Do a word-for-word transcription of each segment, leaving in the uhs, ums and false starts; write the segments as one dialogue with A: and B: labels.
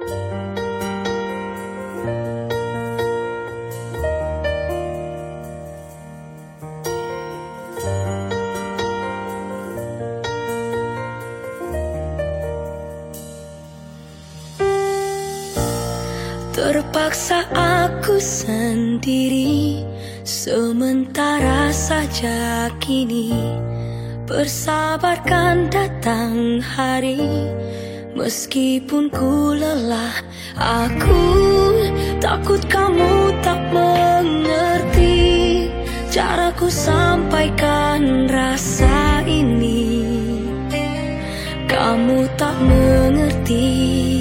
A: Terpaksa aku sendiri, sementara saja kini bersabarkan datang hari. Meskipun ku lelah, aku takut kamu tak mengerti caraku sampaikan rasa ini. Kamu tak mengerti.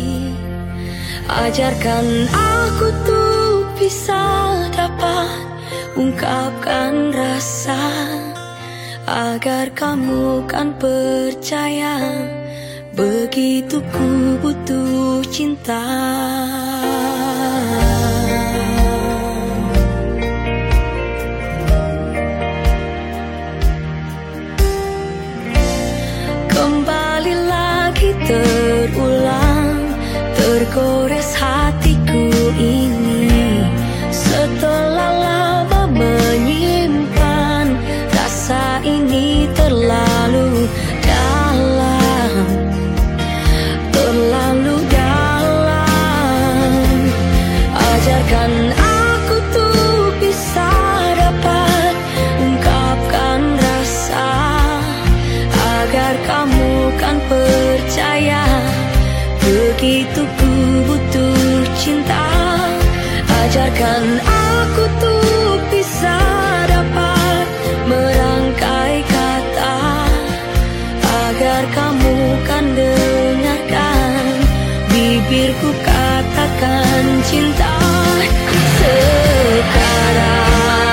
A: Ajarkan aku tuh bisa dapat ungkapkan rasa, agar kamu kan percaya begitu ku butuh cinta. Kembali lagi terulang, tergores hatiku ini. Setelah lama menyimpan rasa ini terlalu dalam, terlalu dalam. Ajarkan aku tuh bisa dapat ungkapkan rasa, agar kamu kan percaya begitu ku butuh cinta. Ajarkan aku tuh bisa dapat merangkai kata, agar kamu kan dengarkan bibirku katakan cinta sekarang.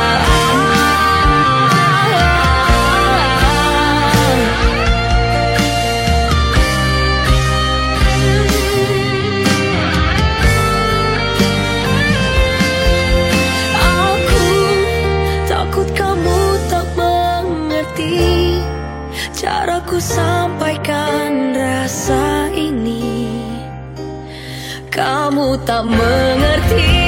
A: Caraku sampaikan rasa ini, kamu tak mengerti.